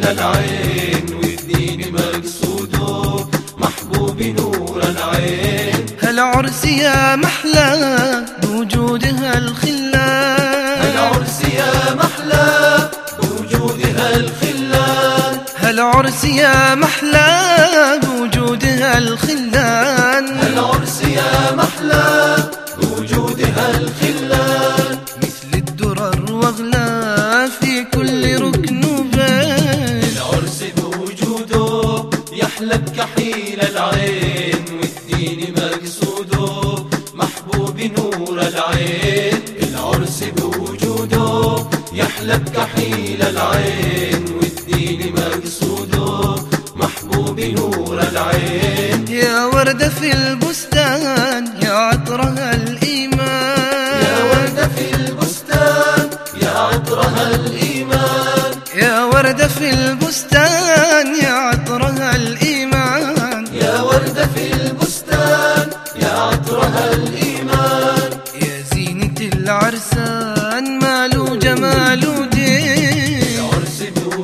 العين والدين مقصوده محبوب نور العين. هالعرس يا محلى بوجودها الخلان، هالعرس يا محلى بوجودها الخلان، هالعرس يا محلى بوجودها الخلان، هالعرس يا محلى بوجودها الخلان. مثل الدرر واغلى في كل ركن وبين، العرس بوجوده يحلى بكحيل العين والدين مقصوده محبوب نور العين. العرس بوجوده يحلى بكحيل العين والدين مقصوده محبوب نور العين. يا وردة في البستان يا عطرها الإيمان، يا وردة في البستان يا عطرها الإيمان، يا وردة في البستان يا عطرها الإيمان، يا وردة في البستان يا عطرها الإيمان. يا زينة العرسان ماله جماله دين. العرس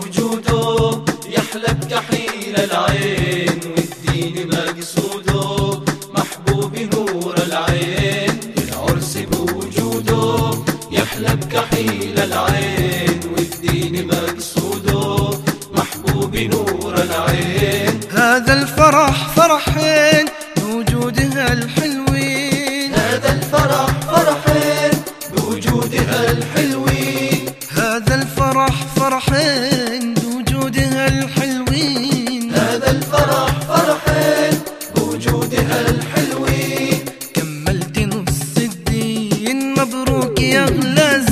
بوجوده يحلى بكحيل العين والدين مقصوده محبوب نور العين. العرس بوجوده يحلى بكحيل العين والدين مقصوده محبوب نور العين. هذا الفرح فرحين بوجودها الحلوين، هذا الفرح فرحين بوجودها الحلوين، هذا الفرح فرحين بوجودها الحلوين، هذا الفرح فرحين بوجودها الحلوين. كملت نص الدين مبروك يا اغلى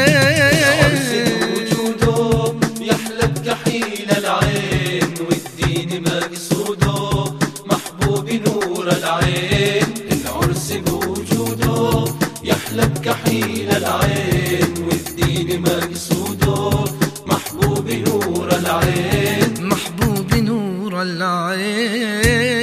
العرس زين. بوجوده يحلى بكحيل العين والدين مقصوده محبوب نور العين. العرس بوجوده يحلى بكحيل العين والدين مقصوده محبوب نور العين. محبوب نور العين.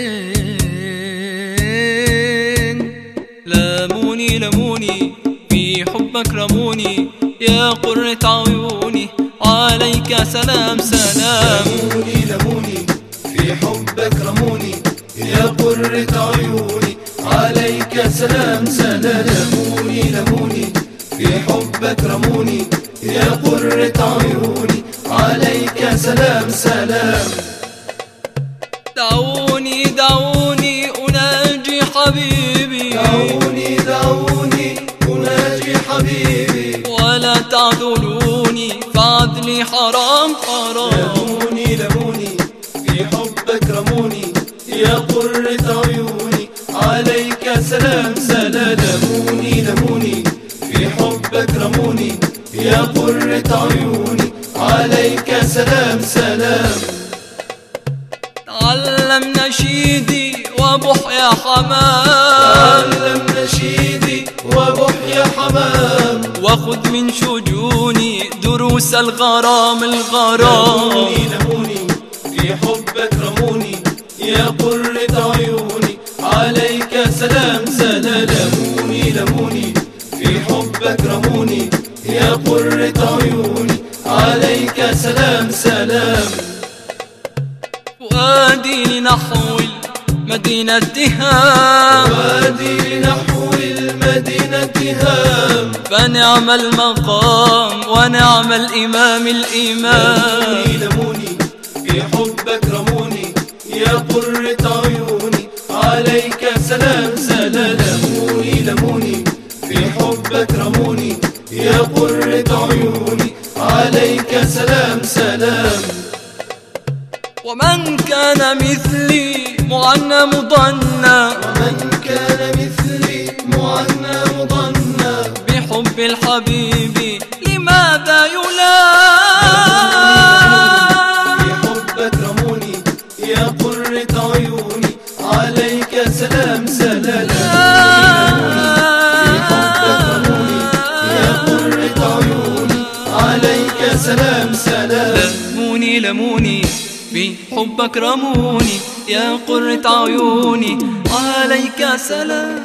لاموني لموني في حبك رموني يا قرة عيوني عليك سلام سلام. لموني لموني في حبك رموني يا قرة عيوني عليك سلام سلام. لموني لموني في حبك رموني يا قرة عيوني عليك سلام سلام. دعوني دعوني أناجي حبيبي، دعوني دعوني أناجي حبيبي، ولا تعذلوني فعدلي حرام حرام. لموني لموني في حبك رموني يا قرة عيوني عليك سلام سلام. لموني لموني في حبك رموني يا قرة عيوني عليك سلام سلام. تعلم نشيدي وبح يا حمام، تعلم نشيدي وبح يا حمام، وخذ من شجوني دروس الغرام الغرام. لموني لموني في حبك رموني يا قرة عيوني عليك سلام سلام. لموني لموني في حبك رموني يا قرة عيوني عليك سلام سلام. فؤادي لنحو المدينة هام، وادي لنحو المدينة هام، فنعم المقام ونعم الإمام الإمام. لموني لموني في حبك رموني يا قرة عيوني عليك سلام سلام. لموني لموني في حبك رموني يا قرة عيوني عليك سلام سلام. ومن كان مثلي معنى مضنى، ومن كان مثلي معنى مضنى، بحب الحبيب لماذا يلام؟ في حبك رموني يا قرة عيوني عليك سلام سلام. في حبك رموني يا قرة عيوني عليك سلام سلام. لموني لموني في حبك رموني يا قرة عيوني عليك سلام.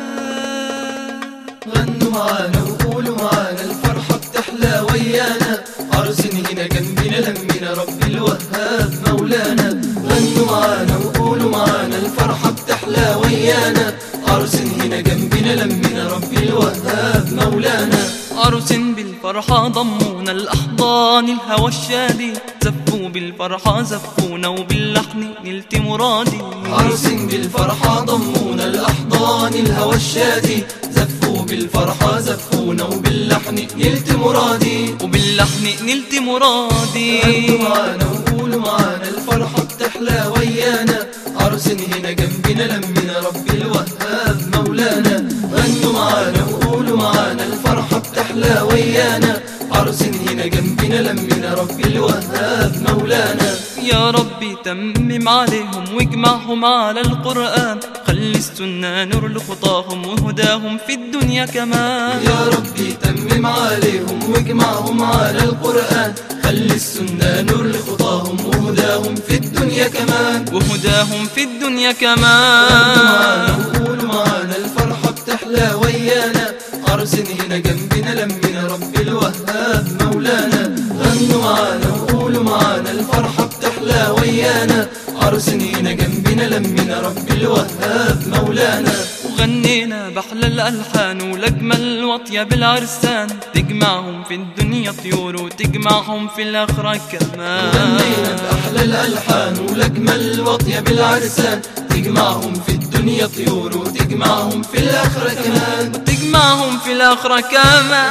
غنوا معانا وقولوا معانا الفرحة بتحلى ويانا، عرس هنا جنبنا لمنا رب الوهاب الوهاب مولانا. غنوا معانا وقولوا معانا الفرحة بتحلى ويانا. عرس هنا جنبنا لمنا رب الوهاب مولانا. عرس بالفرحة ضمونا الأحضان الهوى الشادي، زفوا بالفرحة زفونا وباللحن نلت مرادي. عرس بالفرحة ضمونا الأحضان الهوى الشادي، زفوا بالفرحة زفونا وباللحن نلت مرادي. وباللحن نلت مرادي. غنوا معانا وقولوا معانا الفرحة بتحلى ويانا. عرس هنا جنبنا لمنا رب الوهاب مولانا. غنوا معانا وقولوا معانا الفرحة بتحلى ويانا. عرس هنا جنبنا لمنا رب الوهاب مولانا. يا ربي تمم عليهم واجمعهم على القرآن، خلي السنة نور لخطاهم وهداهم في الدنيا كمان. يا ربي تمم عليهم واجمعهم على القرآن، خلي السنة نور لخطاهم وهداهم في الدنيا كمان. وهداهم في الدنيا كمان. وقولوا معانا الفرحة بتحلى ويانا. عرس هنا جنبنا لمنا رب الوهاب مولانا. غنوا معانا وقولوا معانا الفرحة بتحلى ويانا. عرس هنا جنبنا لمنا رب الوهاب مولانا. وغنينا بأحلى الألحان والأجمل وطية بالعرسان، تجمعهم في الدنيا طيور وتجمعهم في الآخرة كمان. وغنينا بأحلى الألحان والأجمل وطية بالعرسان، تجمعهم في الدنيا طيور وتجمعهم في الآخرة كمان. وتجمعهم في الآخرة كمان.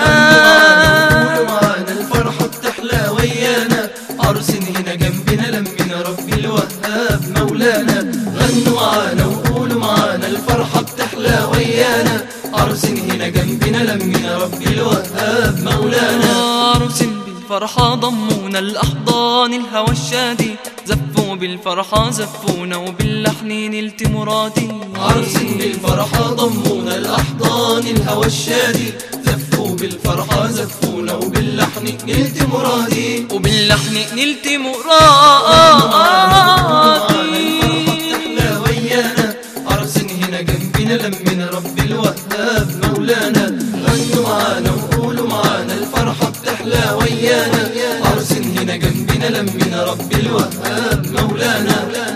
وقولوا معانا الفرحة بتحلى ويانا. عرس هنا جنبنا لمنا رب الوهاب مولانا. غنوا معانا وقولوا معانا الفرحة بتحلى ويانا. عرس هنا جنبنا لمنا رب الوهاب مولانا. عرس بالفرحة ضمونا الأحضان الهوى الشادي، زفوا بالفرحة زفونا وباللحن نلت مرادي. عرس بالفرحة ضمونا الأحضان الهوى الشادي، زفوا بالفرحة زفونا وباللحن نلت مرادي. وباللحن نلت مرادي. عرس هنا جنبنا لمنا رب الوهاب مولانا. غنوا معانا وقولوا معانا الفرحة بتحلى ويانا. عرس هنا جنبنا لمنا رب الوهاب مولانا.